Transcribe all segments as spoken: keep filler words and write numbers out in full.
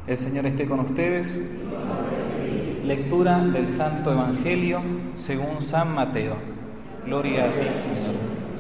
El Señor esté con ustedes. Lectura del Santo Evangelio según San Mateo. Gloria a ti, Señor.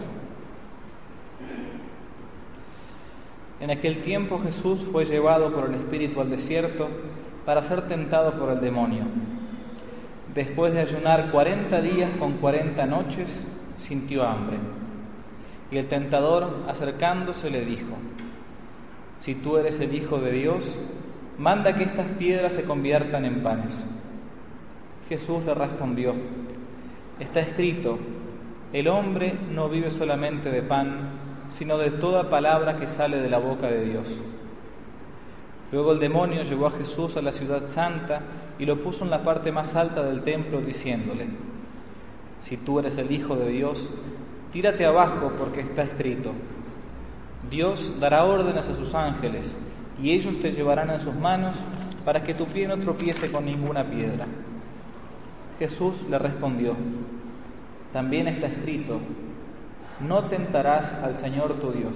En aquel tiempo Jesús fue llevado por el Espíritu al desierto para ser tentado por el demonio. Después de ayunar cuarenta días con cuarenta noches, sintió hambre. Y el tentador, acercándose, le dijo: Si tú eres el Hijo de Dios, manda que estas piedras se conviertan en panes. Jesús le respondió: Está escrito, el hombre no vive solamente de pan, sino de toda palabra que sale de la boca de Dios. Luego el demonio llevó a Jesús a la ciudad santa y lo puso en la parte más alta del templo, diciéndole: Si tú eres el Hijo de Dios, tírate abajo, porque está escrito, Dios dará órdenes a sus ángeles, y ellos te llevarán en sus manos para que tu pie no tropiece con ninguna piedra. Jesús le respondió: También está escrito, no tentarás al Señor tu Dios.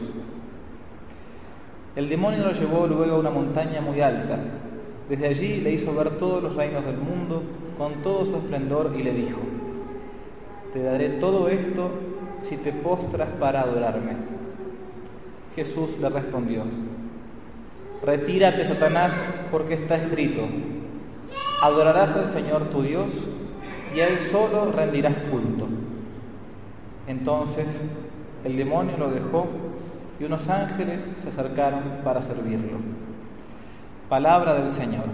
El demonio lo llevó luego a una montaña muy alta. Desde allí le hizo ver todos los reinos del mundo con todo su esplendor y le dijo: Te daré todo esto si te postras para adorarme. Jesús le respondió: Retírate, Satanás, porque está escrito, adorarás al Señor tu Dios y a Él solo rendirás culto. Entonces el demonio lo dejó y unos ángeles se acercaron para servirlo. Palabra del Señor.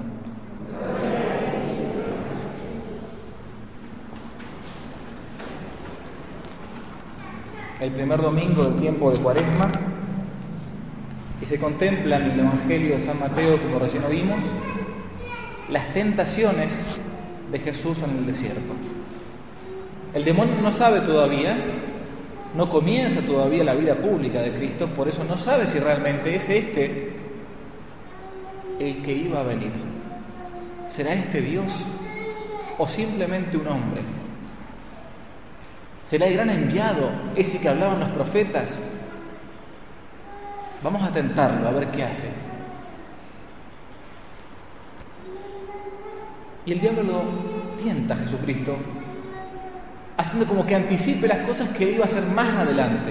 El primer domingo del tiempo de Cuaresma, y se contempla en el Evangelio de San Mateo, como recién oímos, las tentaciones de Jesús en el desierto. El demonio no sabe todavía, no comienza todavía la vida pública de Cristo, por eso no sabe si realmente es este el que iba a venir. ¿Será este Dios o simplemente un hombre? ¿Será el gran enviado, ese que hablaban los profetas? Vamos a tentarlo, a ver qué hace. Y el diablo lo tienta a Jesucristo, haciendo como que anticipe las cosas que él iba a hacer más adelante.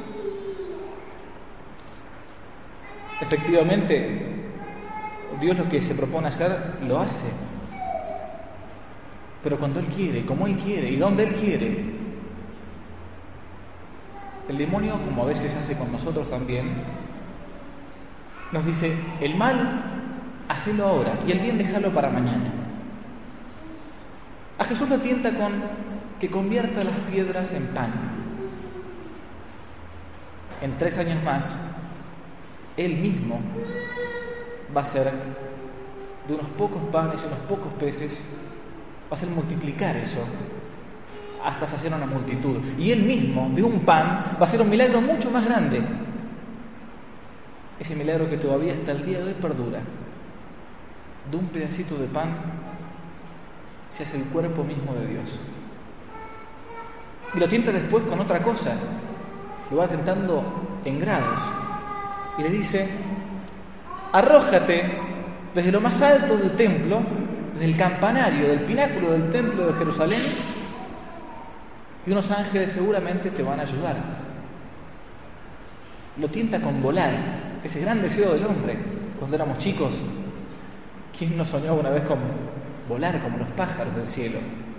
Efectivamente, Dios lo que se propone hacer, lo hace. Pero cuando Él quiere, como Él quiere y donde Él quiere. El demonio, como a veces hace con nosotros también, nos dice: el mal, hacelo ahora, y el bien, déjalo para mañana. A Jesús lo tienta con que convierta las piedras en pan. En tres años más, Él mismo va a hacer de unos pocos panes y unos pocos peces, va a hacer multiplicar eso hasta saciar una multitud. Y Él mismo, de un pan, va a hacer un milagro mucho más grande. Ese milagro que todavía hasta el día de hoy perdura. De un pedacito de pan se hace el cuerpo mismo de Dios. Y lo tienta después con otra cosa. Lo va tentando en grados. Y le dice: arrójate desde lo más alto del templo, desde el campanario, del pináculo del templo de Jerusalén, y unos ángeles seguramente te van a ayudar. Lo tienta con volar, ese gran deseo del hombre. Cuando éramos chicos, ¿quién no soñó alguna vez con volar como los pájaros del cielo?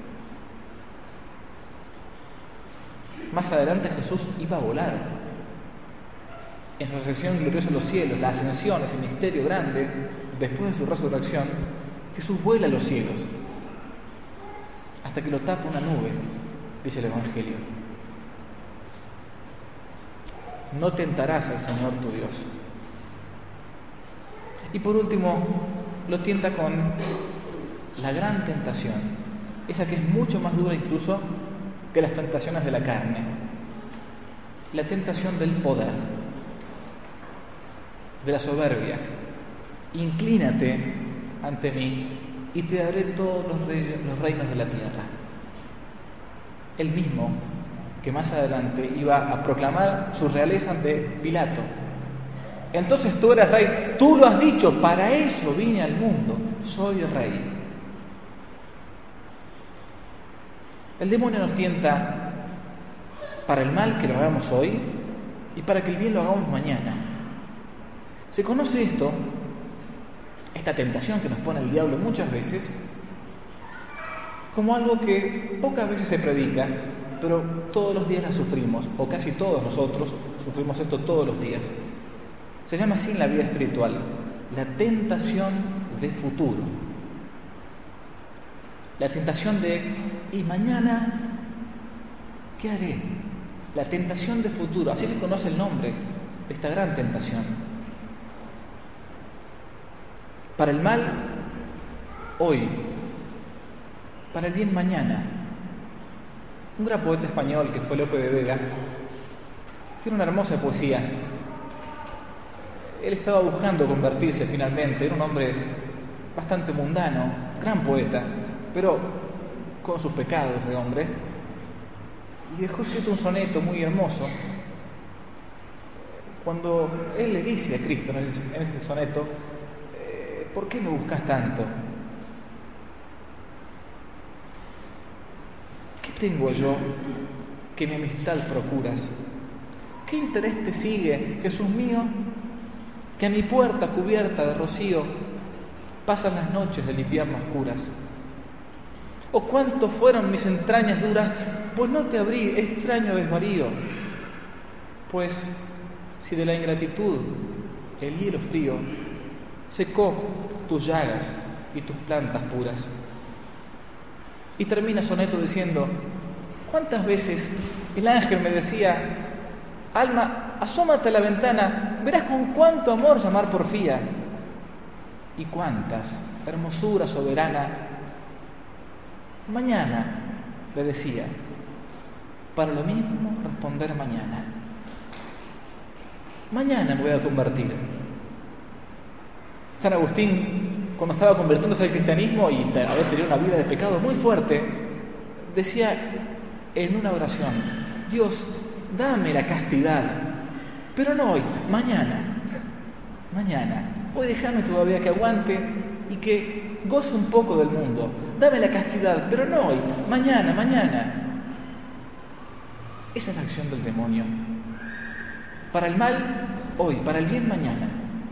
Más adelante Jesús iba a volar. En su ascensión gloriosa a los cielos, la ascensión, ese misterio grande, después de su resurrección, Jesús vuela a los cielos hasta que lo tapa una nube, dice el Evangelio. No tentarás al Señor tu Dios. Y por último, lo tienta con la gran tentación, esa que es mucho más dura incluso que las tentaciones de la carne, la tentación del poder, de la soberbia. Inclínate ante mí y te daré todos los, reyes, los reinos de la tierra. Él mismo, que más adelante iba a proclamar su realeza ante Pilato, Entonces tú eres rey. Tú lo has dicho, para eso vine al mundo. Soy rey. El demonio nos tienta para el mal que lo hagamos hoy y para que el bien lo hagamos mañana. Se conoce esto, esta tentación que nos pone el diablo muchas veces, como algo que pocas veces se predica, pero todos los días la sufrimos, o casi todos nosotros sufrimos esto todos los días. Se llama así en la vida espiritual, la tentación de futuro. La tentación de, ¿y mañana qué haré? La tentación de futuro, así se conoce el nombre de esta gran tentación. Para el mal, hoy. Para el bien, mañana. Un gran poeta español que fue Lope de Vega tiene una hermosa poesía. Él estaba buscando convertirse finalmente, era un hombre bastante mundano, gran poeta, pero con sus pecados de hombre, y dejó escrito un soneto muy hermoso cuando él le dice a Cristo en este soneto: ¿por qué me buscas tanto? ¿Qué tengo yo que mi amistad procuras? ¿Qué interés te sigue, Jesús mío, que a mi puerta cubierta de rocío pasan las noches del invierno oscuras? ¿O cuánto fueron mis entrañas duras, pues no te abrí, extraño desvarío? Pues si de la ingratitud el hielo frío secó tus llagas y tus plantas puras. Y termina el soneto diciendo: ¿cuántas veces el ángel me decía: alma, asómate a la ventana, verás con cuánto amor llamar porfía? Y cuántas, hermosura soberana, mañana, le decía, para lo mismo responder mañana. Mañana me voy a convertir. San Agustín, cuando estaba convirtiéndose al cristianismo y había tenido una vida de pecado muy fuerte, decía en una oración: Dios, dame la castidad, pero no hoy, mañana, mañana. Hoy déjame todavía que aguante y que goce un poco del mundo. Dame la castidad, pero no hoy, mañana, mañana. Esa es la acción del demonio. Para el mal, hoy, para el bien, mañana.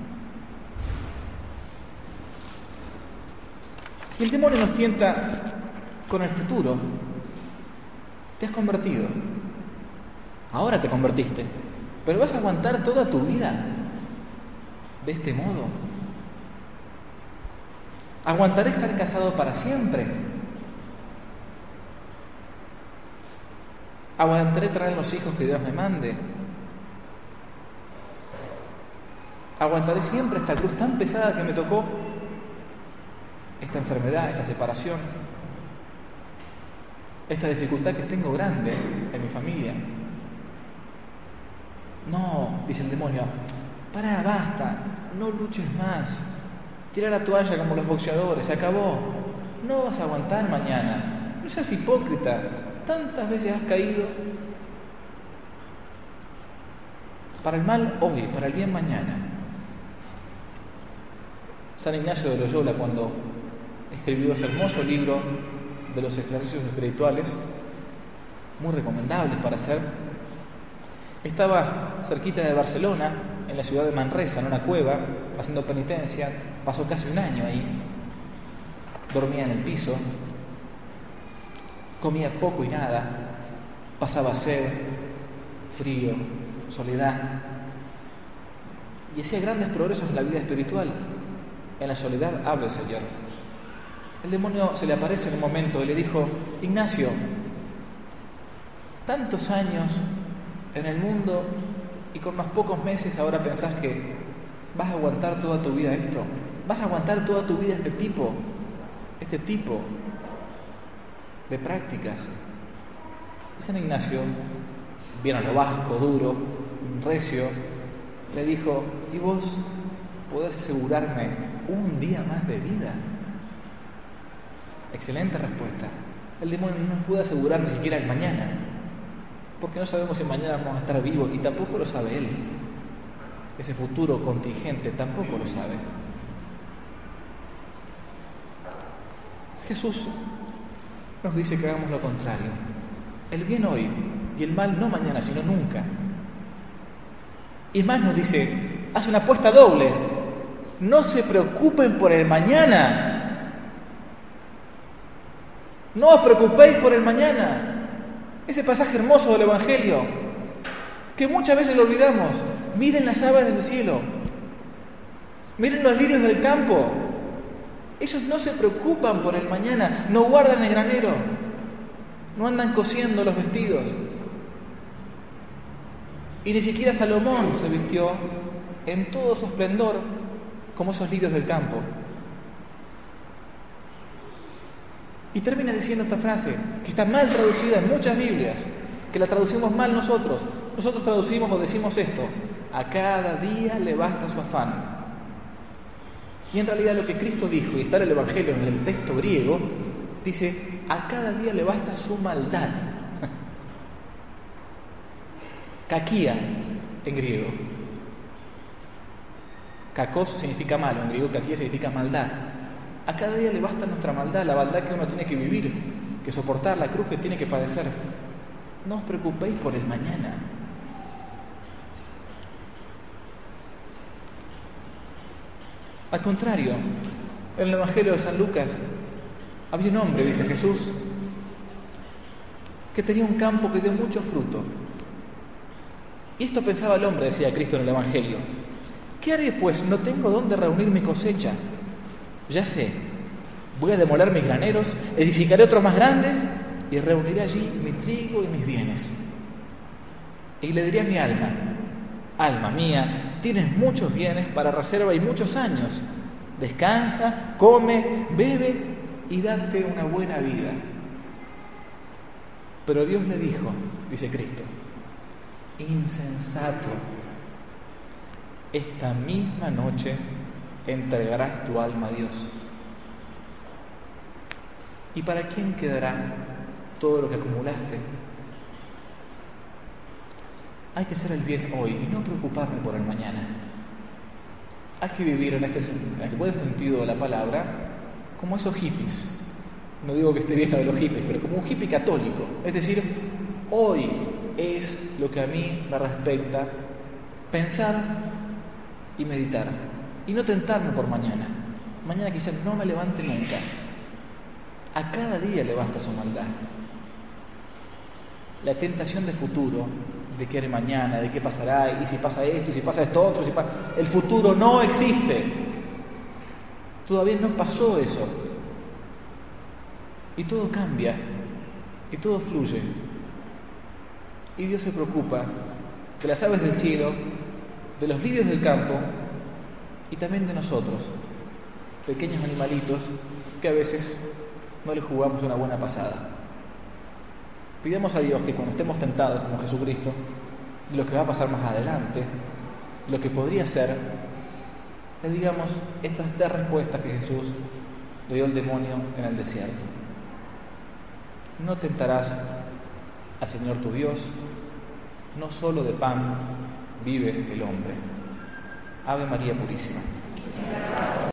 Y el demonio nos tienta con el futuro. Te has convertido. Ahora te convertiste. Pero vas a aguantar toda tu vida de este modo. ¿Aguantaré estar casado para siempre? ¿Aguantaré traer los hijos que Dios me mande? ¿Aguantaré siempre esta cruz tan pesada que me tocó? Esta enfermedad, esta separación, esta dificultad que tengo grande en mi familia. No, dice el demonio, pará, basta, no luches más, tira la toalla como los boxeadores, se acabó, no vas a aguantar mañana, no seas hipócrita, tantas veces has caído. Para el mal hoy, para el bien mañana. San Ignacio de Loyola, cuando escribió ese hermoso libro de los ejercicios espirituales, muy recomendables para hacer, estaba cerquita de Barcelona, en la ciudad de Manresa, en una cueva, haciendo penitencia, pasó casi un año ahí, dormía en el piso, comía poco y nada, pasaba sed, frío, soledad, y hacía grandes progresos en la vida espiritual. En la soledad habla el Señor. El demonio se le aparece en un momento y le dijo: Ignacio, tantos años en el mundo y con más pocos meses ahora pensás que vas a aguantar toda tu vida esto, vas a aguantar toda tu vida este tipo, este tipo de prácticas. Y San Ignacio, bien a lo vasco, duro, recio, le dijo: ¿y vos podés asegurarme un día más de vida? Excelente respuesta. El demonio no nos puede asegurar ni siquiera el mañana, porque no sabemos si mañana vamos a estar vivos y tampoco lo sabe él. ese futuro contingente, tampoco lo sabe. Jesús nos dice que hagamos lo contrario. El bien hoy y el mal no mañana, sino nunca. Y más nos dice, hace una apuesta doble. No se preocupen por el mañana. No os preocupéis por el mañana. Ese pasaje hermoso del Evangelio, que muchas veces lo olvidamos. Miren las aves del cielo. Miren los lirios del campo. Ellos no se preocupan por el mañana, no guardan el granero, no andan cosiendo los vestidos. Y ni siquiera Salomón se vistió en todo su esplendor como esos lirios del campo. Y termina diciendo esta frase, que está mal traducida en muchas Biblias, que la traducimos mal nosotros. Nosotros traducimos o decimos esto: a cada día le basta su afán. Y en realidad lo que Cristo dijo, y está en el Evangelio, en el texto griego, dice, a cada día le basta su maldad. Kakia en griego. Kakos significa malo, en griego kakia significa maldad. A cada día le basta nuestra maldad, la maldad que uno tiene que vivir, que soportar, la cruz que tiene que padecer. No os preocupéis por el mañana. Al contrario, en el Evangelio de San Lucas había un hombre, dice Jesús, que tenía un campo que dio mucho fruto. Y esto pensaba el hombre, decía Cristo en el Evangelio. ¿Qué haré, pues? No tengo dónde reunir mi cosecha. Ya sé, voy a demoler mis graneros, edificaré otros más grandes y reuniré allí mi trigo y mis bienes. Y le diré a mi alma: alma mía, tienes muchos bienes para reserva y muchos años. Descansa, come, bebe y date una buena vida. Pero Dios le dijo, dice Cristo: insensato, esta misma noche entregarás tu alma a Dios. ¿Y para quién quedará todo lo que acumulaste? Hay que hacer el bien hoy y no preocuparme por el mañana. Hay que vivir en este en el buen sentido de la palabra como esos hippies. No digo que esté bien lo de los hippies, pero como un hippie católico. Es decir, hoy es lo que a mí me respecta pensar y meditar. Y no tentarme por mañana. Mañana quizás no me levante nunca. A cada día le basta su maldad. La tentación de futuro, de qué haré mañana, de qué pasará, y si pasa esto, y si pasa esto otro, si pasa... el futuro no existe. Todavía no pasó eso. Y todo cambia, y todo fluye. Y Dios se preocupa de las aves del cielo, de los lirios del campo, y también de nosotros, pequeños animalitos que a veces no les jugamos una buena pasada. Pidamos a Dios que cuando estemos tentados como Jesucristo, de lo que va a pasar más adelante, lo que podría ser, le digamos estas tres respuestas que Jesús le dio al demonio en el desierto. No tentarás al Señor tu Dios, no solo de pan vive el hombre. Ave María Purísima.